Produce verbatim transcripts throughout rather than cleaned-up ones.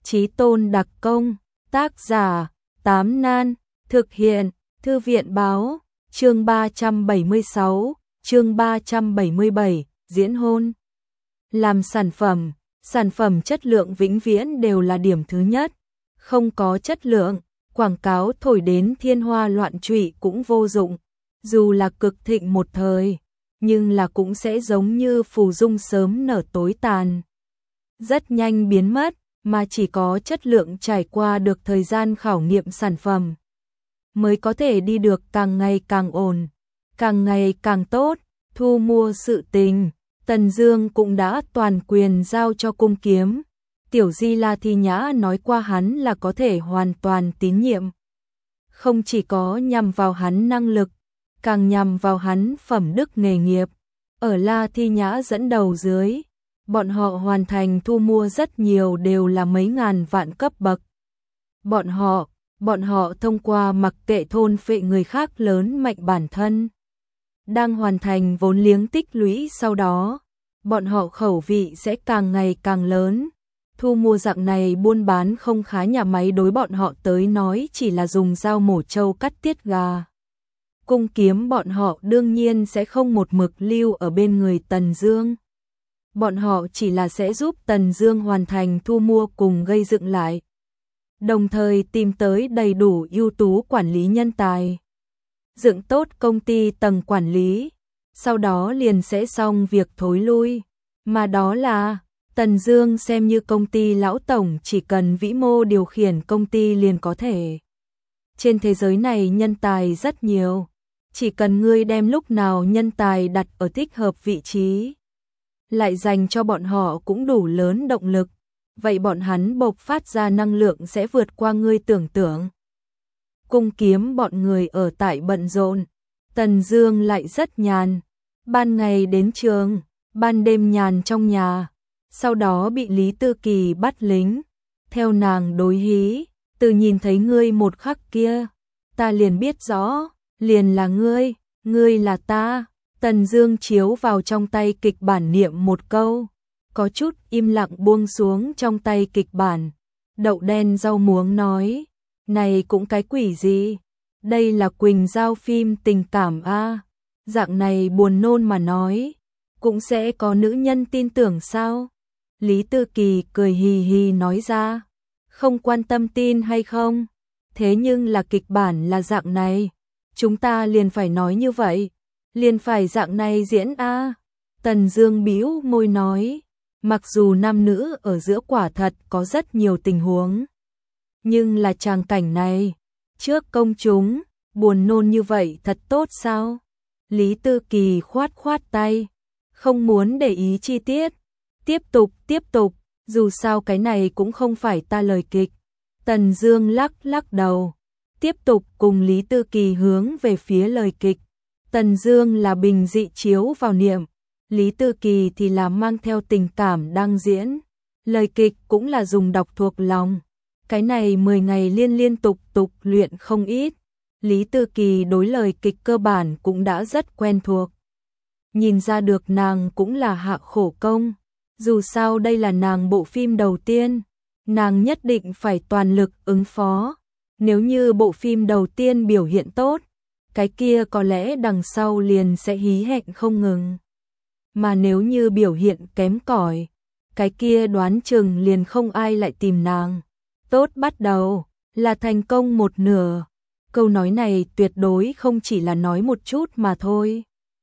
Chí Tôn đặc công, tác giả, Tám Nan, thực hiện, Thư viện báo, chương ba trăm bảy mươi sáu, chương ba trăm bảy mươi bảy, diễn hôn. Làm sản phẩm, sản phẩm chất lượng vĩnh viễn đều là điểm thứ nhất. Không có chất lượng, quảng cáo thổi đến thiên hoa loạn trụy cũng vô dụng. Dù là cực thịnh một thời, nhưng là cũng sẽ giống như phù dung sớm nở tối tàn. Rất nhanh biến mất, mà chỉ có chất lượng trải qua được thời gian khảo nghiệm sản phẩm, mới có thể đi được càng ngày càng ổn, càng ngày càng tốt. Thu mua sự tình, Tần Dương cũng đã toàn quyền giao cho Cung Kiếm. Tiểu Di La Thi Nhã nói qua hắn là có thể hoàn toàn tín nhiệm. Không chỉ có nhằm vào hắn năng lực, càng nhằm vào hắn phẩm đức nghề nghiệp. Ở La Thi Nhã dẫn đầu dưới, bọn họ hoàn thành thu mua rất nhiều đều là mấy ngàn vạn cấp bậc. Bọn họ, bọn họ thông qua mặc kệ thôn phệ người khác lớn mạnh bản thân, đang hoàn thành vốn liếng tích lũy, sau đó, bọn họ khẩu vị sẽ càng ngày càng lớn. Thu mua dạng này buôn bán không khá nhà máy đối bọn họ tới nói chỉ là dùng dao mổ trâu cắt tiết gà. Cung Kiếm bọn họ đương nhiên sẽ không một mực lưu ở bên người Tần Dương. Bọn họ chỉ là sẽ giúp Tần Dương hoàn thành thu mua cùng gây dựng lại, đồng thời tìm tới đầy đủ ưu tú quản lý nhân tài, dựng tốt công ty tầng quản lý, sau đó liền sẽ xong việc thối lui, mà đó là Tần Dương xem như công ty lão tổng, chỉ cần vĩ mô điều khiển công ty liền có thể. Trên thế giới này nhân tài rất nhiều, chỉ cần ngươi đem lúc nào nhân tài đặt ở thích hợp vị trí, lại dành cho bọn họ cũng đủ lớn động lực, vậy bọn hắn bộc phát ra năng lượng sẽ vượt qua ngươi tưởng tượng. Cung Kiếm bọn người ở tại bận rộn, Tần Dương lại rất nhàn, ban ngày đến trường, ban đêm nhàn trong nhà, sau đó bị Lý Tư Kỳ bắt lính, theo nàng đối hí, từ nhìn thấy ngươi một khắc kia, ta liền biết rõ, liền là ngươi, ngươi là ta. Tần Dương chiếu vào trong tay kịch bản niệm một câu, có chút im lặng buông xuống trong tay kịch bản. Đậu đen rau muống nói, này cũng cái quỷ gì, đây là Quỳnh Giao phim tình cảm a, dạng này buồn nôn mà nói, cũng sẽ có nữ nhân tin tưởng sao? Lý Tư Kỳ cười hì hì nói ra, không quan tâm tin hay không, thế nhưng là kịch bản là dạng này, chúng ta liền phải nói như vậy, liền phải dạng này diễn a. Tần Dương bĩu môi nói, mặc dù nam nữ ở giữa quả thật có rất nhiều tình huống, nhưng là tràng cảnh này, trước công chúng, buồn nôn như vậy thật tốt sao? Lý Tư Kỳ khoát khoát tay, không muốn để ý chi tiết. Tiếp tục, tiếp tục, dù sao cái này cũng không phải ta lời kịch. Tần Dương lắc lắc đầu, tiếp tục cùng Lý Tư Kỳ hướng về phía lời kịch. Tần Dương là bình dị chiếu vào niệm, Lý Tư Kỳ thì là mang theo tình cảm đang diễn. Lời kịch cũng là dùng đọc thuộc lòng. Cái này mười ngày liên liên tục tục luyện không ít. Lý Tư Kỳ đối lời kịch cơ bản cũng đã rất quen thuộc. Nhìn ra được nàng cũng là hạ khổ công. Dù sao đây là nàng bộ phim đầu tiên, nàng nhất định phải toàn lực ứng phó. Nếu như bộ phim đầu tiên biểu hiện tốt, cái kia có lẽ đằng sau liền sẽ hí hẹn không ngừng. Mà nếu như biểu hiện kém cỏi, cái kia đoán chừng liền không ai lại tìm nàng. Tốt bắt đầu, là thành công một nửa. Câu nói này tuyệt đối không chỉ là nói một chút mà thôi.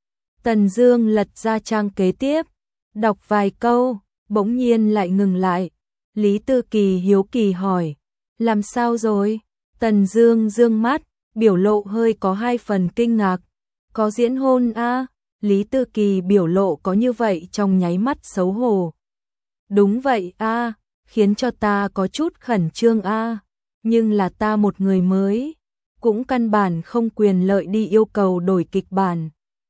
Tần Dương lật ra trang kế tiếp, đọc vài câu, bỗng nhiên lại ngừng lại. Lý Tư Kỳ hiếu kỳ hỏi, làm sao rồi? Tần Dương dương mắt, biểu lộ hơi có hai phần kinh ngạc. Có diễn hôn a? À? Lý Tư Kỳ biểu lộ có như vậy trong nháy mắt xấu hổ. Đúng vậy a, à, khiến cho ta có chút khẩn trương a, à. Nhưng là ta một người mới, cũng căn bản không quyền lợi đi yêu cầu đổi kịch bản.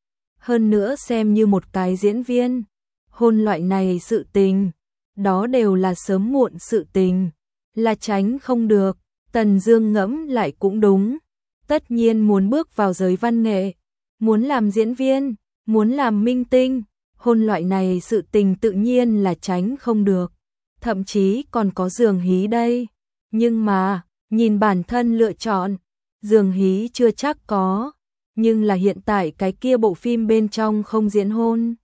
Hơn nữa xem như một cái diễn viên, hôn loại này sự tình, đó đều là sớm muộn sự tình, là tránh không được. Tần Dương ngẫm lại cũng đúng, tất nhiên muốn bước vào giới văn nghệ, muốn làm diễn viên, muốn làm minh tinh, hôn loại này sự tình tự nhiên là tránh không được. thậm chí còn có giường hí đây. Nhưng mà, nhìn bản thân lựa chọn, giường hí chưa chắc có, nhưng là hiện tại cái kia bộ phim bên trong không diễn hôn.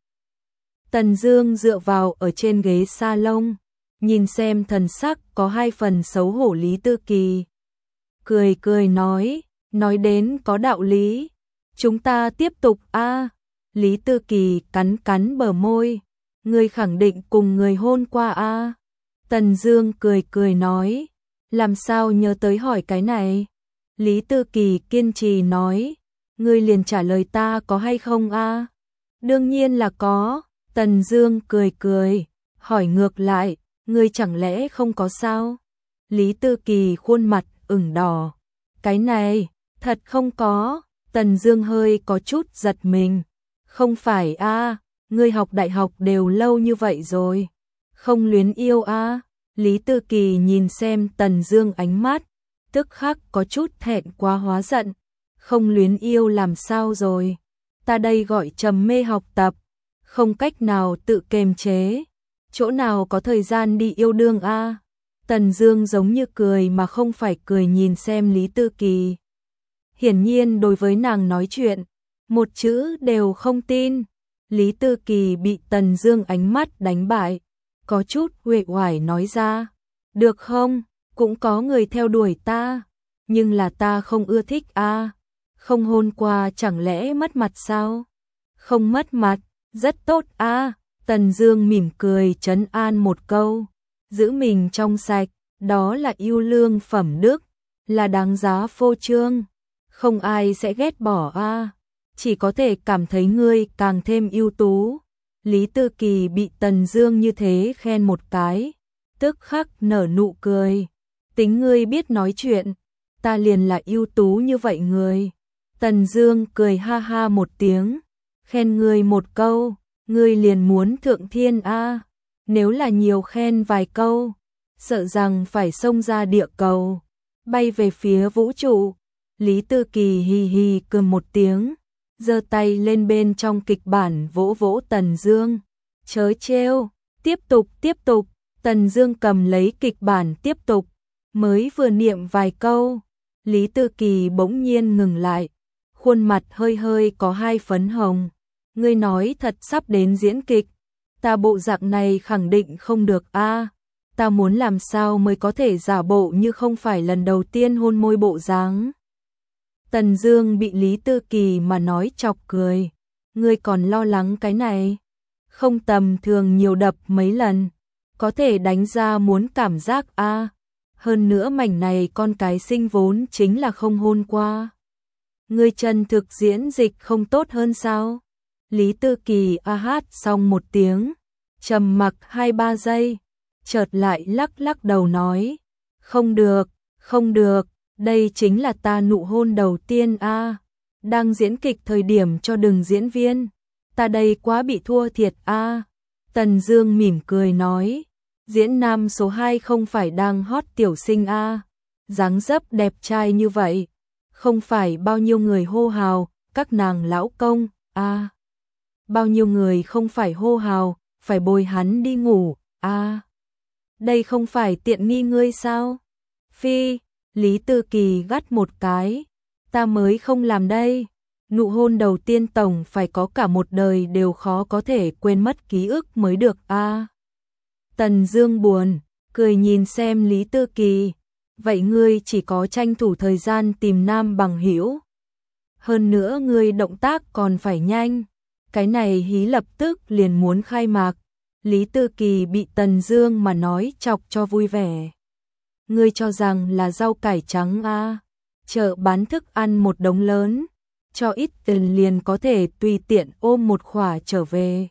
Tần Dương dựa vào ở trên ghế salon, nhìn xem thần sắc có hai phần xấu hổ Lý Tư Kỳ. Cười cười nói, nói đến có đạo lý, chúng ta tiếp tục a. Lý Tư Kỳ cắn cắn bờ môi, ngươi khẳng định cùng người hôn qua a. Tần Dương cười cười nói, làm sao nhớ tới hỏi cái này. Lý Tư Kỳ kiên trì nói, ngươi liền trả lời ta có hay không a. Đương nhiên là có. Tần Dương cười cười, hỏi ngược lại, ngươi chẳng lẽ không có sao? Lý Tư Kỳ khuôn mặt ửng đỏ, cái này, thật không có. Tần Dương hơi có chút giật mình, không phải a, ngươi học đại học đều lâu như vậy rồi, không luyến yêu a. Lý Tư Kỳ nhìn xem Tần Dương ánh mắt, tức khắc có chút thẹn quá hóa giận, không luyến yêu làm sao rồi? Ta đây gọi trầm mê học tập, không cách nào tự kiềm chế, chỗ nào có thời gian đi yêu đương a. Tần Dương giống như cười mà không phải cười nhìn xem Lý Tư Kỳ. Hiển nhiên đối với nàng nói chuyện, một chữ đều không tin. Lý Tư Kỳ bị Tần Dương ánh mắt đánh bại, có chút uể oải nói ra, được không, cũng có người theo đuổi ta, nhưng là ta không ưa thích a. Không hôn qua chẳng lẽ mất mặt sao? Không mất mặt, rất tốt a. Tần Dương mỉm cười trấn an một câu, giữ mình trong sạch, đó là yêu lương phẩm đức, là đáng giá phô trương, không ai sẽ ghét bỏ a, chỉ có thể cảm thấy ngươi càng thêm ưu tú. Lý Tư Kỳ bị Tần Dương như thế khen một cái, tức khắc nở nụ cười, tính ngươi biết nói chuyện, ta liền là ưu tú như vậy người. Tần Dương cười ha ha một tiếng, khen ngươi một câu, ngươi liền muốn thượng thiên a. Nếu là nhiều khen vài câu, sợ rằng phải xông ra địa cầu, bay về phía vũ trụ. Lý Tư Kỳ hì hì cười một tiếng, giơ tay lên bên trong kịch bản vỗ vỗ Tần Dương, chớ trêu, tiếp tục tiếp tục. Tần Dương cầm lấy kịch bản tiếp tục, mới vừa niệm vài câu, Lý Tư Kỳ bỗng nhiên ngừng lại, khuôn mặt hơi hơi có hai phấn hồng. Ngươi nói thật sắp đến diễn kịch, ta bộ dạng này khẳng định không được a. Ta muốn làm sao mới có thể giả bộ như không phải lần đầu tiên hôn môi bộ dáng. Tần Dương bị Lý Tư Kỳ mà nói chọc cười, ngươi còn lo lắng cái này? Không tầm thường nhiều đập mấy lần, có thể đánh ra muốn cảm giác a. Hơn nữa mảnh này con cái sinh vốn chính là không hôn qua. Ngươi chân thực diễn dịch không tốt hơn sao? Lý Tư Kỳ a hát xong một tiếng, trầm mặc hai ba giây, chợt lại lắc lắc đầu nói, không được, không được, đây chính là ta nụ hôn đầu tiên a. Đang diễn kịch thời điểm cho đừng diễn viên, ta đây quá bị thua thiệt a. Tần Dương mỉm cười nói, diễn nam số hai không phải đang hot tiểu sinh a, dáng dấp đẹp trai như vậy, không phải bao nhiêu người hô hào, các nàng lão công a. Bao nhiêu người không phải hô hào, phải bồi hắn đi ngủ, a. Đây không phải tiện nghi ngươi sao? Phi, Lý Tư Kỳ gắt một cái, ta mới không làm đây. Nụ hôn đầu tiên tổng phải có cả một đời đều khó có thể quên mất ký ức mới được a. Tần Dương buồn, cười nhìn xem Lý Tư Kỳ, vậy ngươi chỉ có tranh thủ thời gian tìm nam bằng hữu. Hơn nữa ngươi động tác còn phải nhanh. Cái này hí lập tức liền muốn khai mạc. Lý Tư Kỳ bị Tần Dương mà nói chọc cho vui vẻ. Ngươi cho rằng là rau cải trắng a? Chợ bán thức ăn một đống lớn, cho ít tiền liền có thể tùy tiện ôm một khỏa trở về.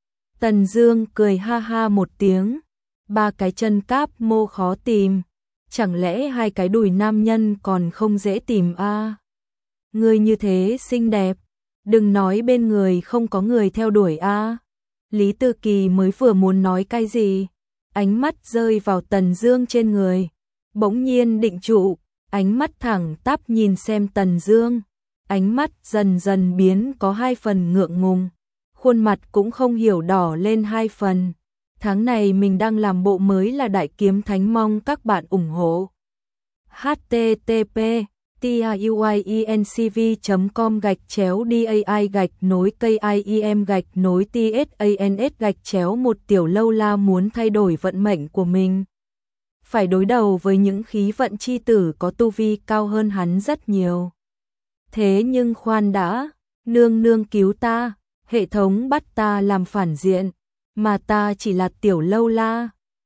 Tần Dương cười ha ha một tiếng, ba cái chân cáp mô khó tìm, chẳng lẽ hai cái đùi nam nhân còn không dễ tìm a? Ngươi như thế xinh đẹp, đừng nói bên người không có người theo đuổi a. Lý Tư Kỳ mới vừa muốn nói cái gì, ánh mắt rơi vào Tần Dương trên người, bỗng nhiên định trụ, ánh mắt thẳng tắp nhìn xem Tần Dương, ánh mắt dần dần biến có hai phần ngượng ngùng, khuôn mặt cũng không hiểu đỏ lên hai phần. Tháng này mình đang làm bộ mới là Đại Kiếm Thánh, mong các bạn ủng hộ. h t t p tiuyencv chấm com gạch chéo dai gạch nối kim gạch nối tsans gạch chéo một Tiểu Lâu La muốn thay đổi vận mệnh của mình. Phải đối đầu với những khí vận chi tử có tu vi cao hơn hắn rất nhiều. Thế nhưng khoan đã, nương nương cứu ta, hệ thống bắt ta làm phản diện, mà ta chỉ là Tiểu Lâu La.